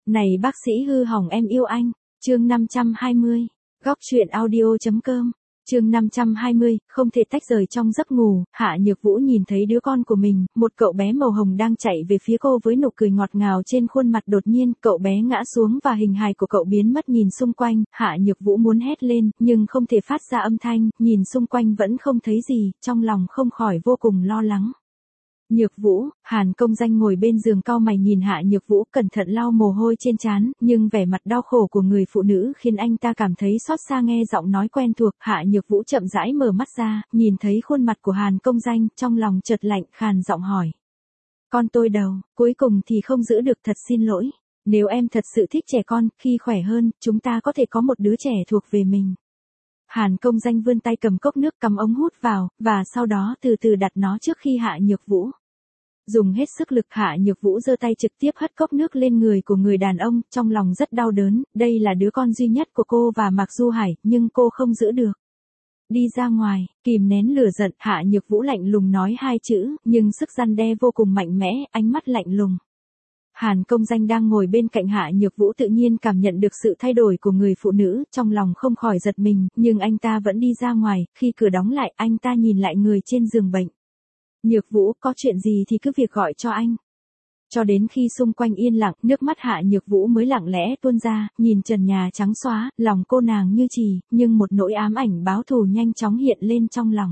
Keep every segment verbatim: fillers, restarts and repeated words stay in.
Này bác sĩ hư hỏng em yêu anh. Chương năm trăm hai mươi. Góc truyện audio.com. Chương năm trăm hai mươi, không thể tách rời trong giấc ngủ, Hạ Nhược Vũ nhìn thấy đứa con của mình, một cậu bé màu hồng đang chạy về phía cô với nụ cười ngọt ngào trên khuôn mặt, đột nhiên, cậu bé ngã xuống và hình hài của cậu biến mất. Nhìn xung quanh, Hạ Nhược Vũ muốn hét lên, nhưng không thể phát ra âm thanh, nhìn xung quanh vẫn không thấy gì, trong lòng không khỏi vô cùng lo lắng. Nhược Vũ, Hàn Công Danh ngồi bên giường cau mày nhìn Hạ Nhược Vũ, cẩn thận lau mồ hôi trên trán, nhưng vẻ mặt đau khổ của người phụ nữ khiến anh ta cảm thấy xót xa. Nghe giọng nói quen thuộc, Hạ Nhược Vũ chậm rãi mở mắt ra, nhìn thấy khuôn mặt của Hàn Công Danh, trong lòng chợt lạnh, khàn giọng hỏi. Con tôi đâu, cuối cùng thì không giữ được, thật xin lỗi. Nếu em thật sự thích trẻ con, khi khỏe hơn, chúng ta có thể có một đứa trẻ thuộc về mình. Hàn Công Danh vươn tay cầm cốc nước, cắm ống hút vào, và sau đó từ từ đặt nó trước khi Hạ Nhược Vũ. Dùng hết sức lực, Hạ Nhược Vũ giơ tay trực tiếp hất cốc nước lên người của người đàn ông, trong lòng rất đau đớn, đây là đứa con duy nhất của cô và Mạc Du Hải, nhưng cô không giữ được. Đi ra ngoài, kìm nén lửa giận, Hạ Nhược Vũ lạnh lùng nói hai chữ, nhưng sức răn đe vô cùng mạnh mẽ, ánh mắt lạnh lùng. Hàn Công Danh đang ngồi bên cạnh Hạ Nhược Vũ tự nhiên cảm nhận được sự thay đổi của người phụ nữ, trong lòng không khỏi giật mình, nhưng anh ta vẫn đi ra ngoài, khi cửa đóng lại, anh ta nhìn lại người trên giường bệnh. Nhược Vũ, có chuyện gì thì cứ việc gọi cho anh. Cho đến khi xung quanh yên lặng, nước mắt Hạ Nhược Vũ mới lặng lẽ tuôn ra, nhìn trần nhà trắng xóa, lòng cô nàng như chì, nhưng một nỗi ám ảnh báo thù nhanh chóng hiện lên trong lòng.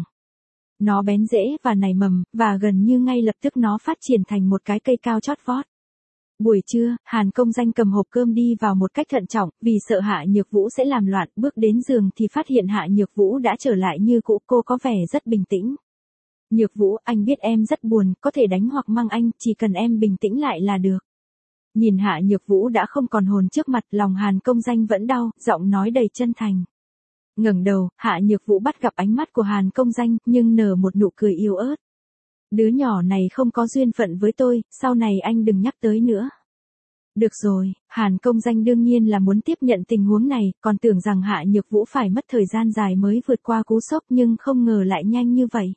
Nó bén rễ và nảy mầm, và gần như ngay lập tức nó phát triển thành một cái cây cao chót vót. Buổi trưa, Hàn Công Danh cầm hộp cơm đi vào một cách thận trọng, vì sợ Hạ Nhược Vũ sẽ làm loạn, bước đến giường thì phát hiện Hạ Nhược Vũ đã trở lại như cũ, cô có vẻ rất bình tĩnh. Nhược Vũ, anh biết em rất buồn, có thể đánh hoặc mang anh, chỉ cần em bình tĩnh lại là được. Nhìn Hạ Nhược Vũ đã không còn hồn trước mặt, lòng Hàn Công Danh vẫn đau, giọng nói đầy chân thành. Ngẩng đầu, Hạ Nhược Vũ bắt gặp ánh mắt của Hàn Công Danh, nhưng nở một nụ cười yếu ớt. Đứa nhỏ này không có duyên phận với tôi, sau này anh đừng nhắc tới nữa. Được rồi, Hàn Công Danh đương nhiên là muốn tiếp nhận tình huống này, còn tưởng rằng Hạ Nhược Vũ phải mất thời gian dài mới vượt qua cú sốc, nhưng không ngờ lại nhanh như vậy.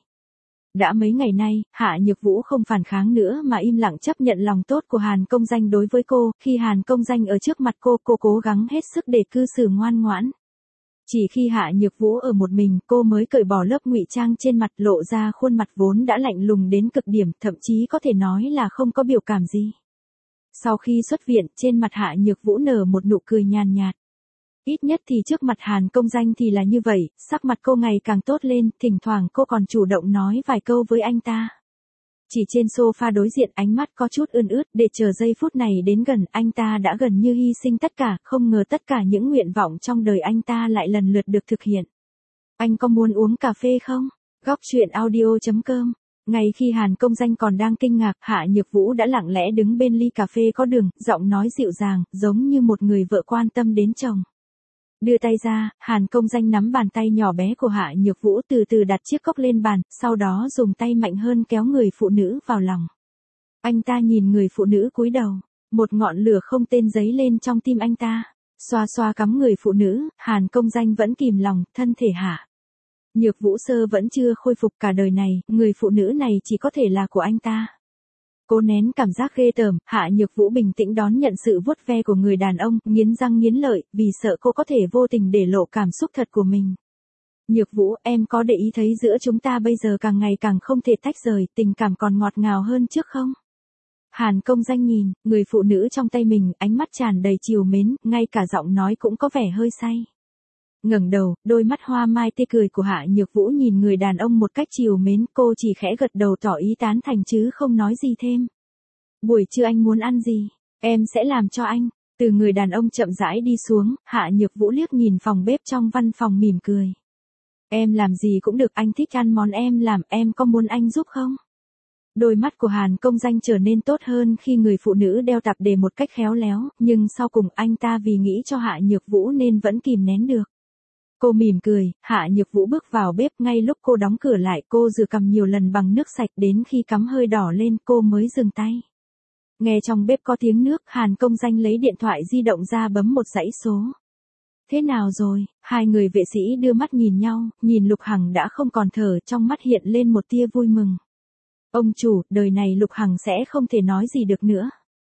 Đã mấy ngày nay, Hạ Nhược Vũ không phản kháng nữa mà im lặng chấp nhận lòng tốt của Hàn Công Danh đối với cô, khi Hàn Công Danh ở trước mặt cô, cô cố gắng hết sức để cư xử ngoan ngoãn. Chỉ khi Hạ Nhược Vũ ở một mình, cô mới cởi bỏ lớp ngụy trang trên mặt, lộ ra khuôn mặt vốn đã lạnh lùng đến cực điểm, thậm chí có thể nói là không có biểu cảm gì. Sau khi xuất viện, trên mặt Hạ Nhược Vũ nở một nụ cười nhàn nhạt. Ít nhất thì trước mặt Hàn Công Danh thì là như vậy, sắc mặt cô ngày càng tốt lên, thỉnh thoảng cô còn chủ động nói vài câu với anh ta. Chỉ trên sofa đối diện, ánh mắt có chút ươn ướt, để chờ giây phút này đến gần, anh ta đã gần như hy sinh tất cả, không ngờ tất cả những nguyện vọng trong đời anh ta lại lần lượt được thực hiện. Anh có muốn uống cà phê không? Góc truyện audio.com. Ngay khi Hàn Công Danh còn đang kinh ngạc, Hạ Nhược Vũ đã lặng lẽ đứng bên ly cà phê có đường, giọng nói dịu dàng, giống như một người vợ quan tâm đến chồng. Đưa tay ra, Hàn Công Danh nắm bàn tay nhỏ bé của Hạ Nhược Vũ, từ từ đặt chiếc cốc lên bàn, sau đó dùng tay mạnh hơn kéo người phụ nữ vào lòng. Anh ta nhìn người phụ nữ cúi đầu, một ngọn lửa không tên dấy lên trong tim anh ta. Xoa xoa cắm người phụ nữ, Hàn Công Danh vẫn kìm lòng, thân thể Hạ Nhược Vũ sơ vẫn chưa khôi phục, cả đời này, người phụ nữ này chỉ có thể là của anh ta. Cô nén cảm giác ghê tởm, Hạ Nhược Vũ bình tĩnh đón nhận sự vuốt ve của người đàn ông, nghiến răng nghiến lợi, vì sợ cô có thể vô tình để lộ cảm xúc thật của mình. Nhược Vũ, em có để ý thấy giữa chúng ta bây giờ càng ngày càng không thể tách rời, tình cảm còn ngọt ngào hơn trước không? Hàn Công Danh nhìn, người phụ nữ trong tay mình, ánh mắt tràn đầy trìu mến, ngay cả giọng nói cũng có vẻ hơi say. Ngẩng đầu, đôi mắt hoa mai tê cười của Hạ Nhược Vũ nhìn người đàn ông một cách trìu mến, cô chỉ khẽ gật đầu tỏ ý tán thành chứ không nói gì thêm. Buổi trưa anh muốn ăn gì? Em sẽ làm cho anh. Từ người đàn ông chậm rãi đi xuống, Hạ Nhược Vũ liếc nhìn phòng bếp trong văn phòng mỉm cười. Em làm gì cũng được, anh thích ăn món em làm, em có muốn anh giúp không? Đôi mắt của Hàn Công Danh trở nên tốt hơn khi người phụ nữ đeo tạp dề một cách khéo léo, nhưng sau cùng anh ta vì nghĩ cho Hạ Nhược Vũ nên vẫn kìm nén được. Cô mỉm cười, Hạ Nhược Vũ bước vào bếp, ngay lúc cô đóng cửa lại, cô rửa cằm nhiều lần bằng nước sạch, đến khi cắm hơi đỏ lên cô mới dừng tay. Nghe trong bếp có tiếng nước, Hàn Công Danh lấy điện thoại di động ra bấm một dãy số. Thế nào rồi? Hai người vệ sĩ đưa mắt nhìn nhau, nhìn Lục Hằng đã không còn thở, trong mắt hiện lên một tia vui mừng. Ông chủ, đời này Lục Hằng sẽ không thể nói gì được nữa.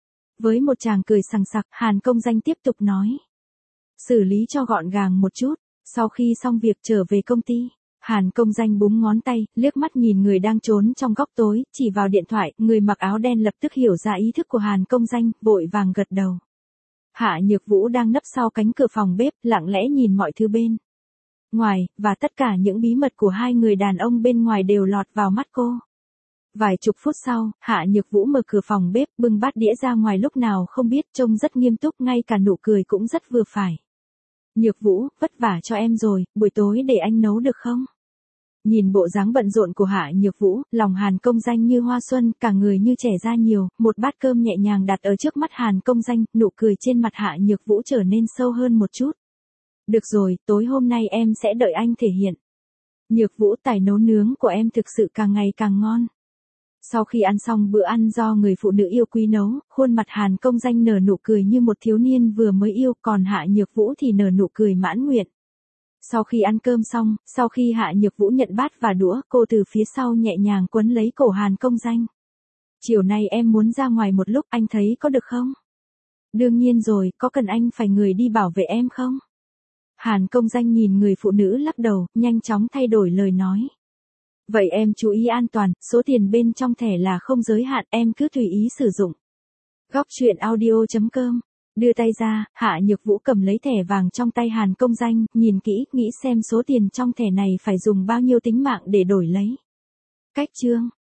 Với một tràng cười sằng sặc, Hàn Công Danh tiếp tục nói. Xử lý cho gọn gàng một chút, sau khi xong việc trở về công ty. Hàn Công Danh búng ngón tay, liếc mắt nhìn người đang trốn trong góc tối, chỉ vào điện thoại, người mặc áo đen lập tức hiểu ra ý thức của Hàn Công Danh, vội vàng gật đầu. Hạ Nhược Vũ đang nấp sau cánh cửa phòng bếp, lặng lẽ nhìn mọi thứ bên ngoài, và tất cả những bí mật của hai người đàn ông bên ngoài đều lọt vào mắt cô. Vài chục phút sau, Hạ Nhược Vũ mở cửa phòng bếp, bưng bát đĩa ra ngoài lúc nào không biết, trông rất nghiêm túc, ngay cả nụ cười cũng rất vừa phải. Nhược Vũ, vất vả cho em rồi, buổi tối để anh nấu được không? Nhìn bộ dáng bận rộn của Hạ Nhược Vũ, lòng Hàn Công Danh như hoa xuân, cả người như trẻ ra nhiều, một bát cơm nhẹ nhàng đặt ở trước mắt Hàn Công Danh, nụ cười trên mặt Hạ Nhược Vũ trở nên sâu hơn một chút. Được rồi, tối hôm nay em sẽ đợi anh thể hiện. Nhược Vũ, tài nấu nướng của em thực sự càng ngày càng ngon. Sau khi ăn xong bữa ăn do người phụ nữ yêu quý nấu, khuôn mặt Hàn Công Danh nở nụ cười như một thiếu niên vừa mới yêu, còn Hạ Nhược Vũ thì nở nụ cười mãn nguyện. Sau khi ăn cơm xong, sau khi Hạ Nhược Vũ nhận bát và đũa, cô từ phía sau nhẹ nhàng quấn lấy cổ Hàn Công Danh. Chiều nay em muốn ra ngoài một lúc, anh thấy có được không? Đương nhiên rồi, có cần anh phải người đi bảo vệ em không? Hàn Công Danh nhìn người phụ nữ lắc đầu, nhanh chóng thay đổi lời nói. Vậy em chú ý an toàn, số tiền bên trong thẻ là không giới hạn, em cứ tùy ý sử dụng. Góc truyện audio chấm com. Đưa tay ra, Hạ Nhược Vũ cầm lấy thẻ vàng trong tay Hàn Công Danh, nhìn kỹ, nghĩ xem số tiền trong thẻ này phải dùng bao nhiêu tính mạng để đổi lấy. Cách chương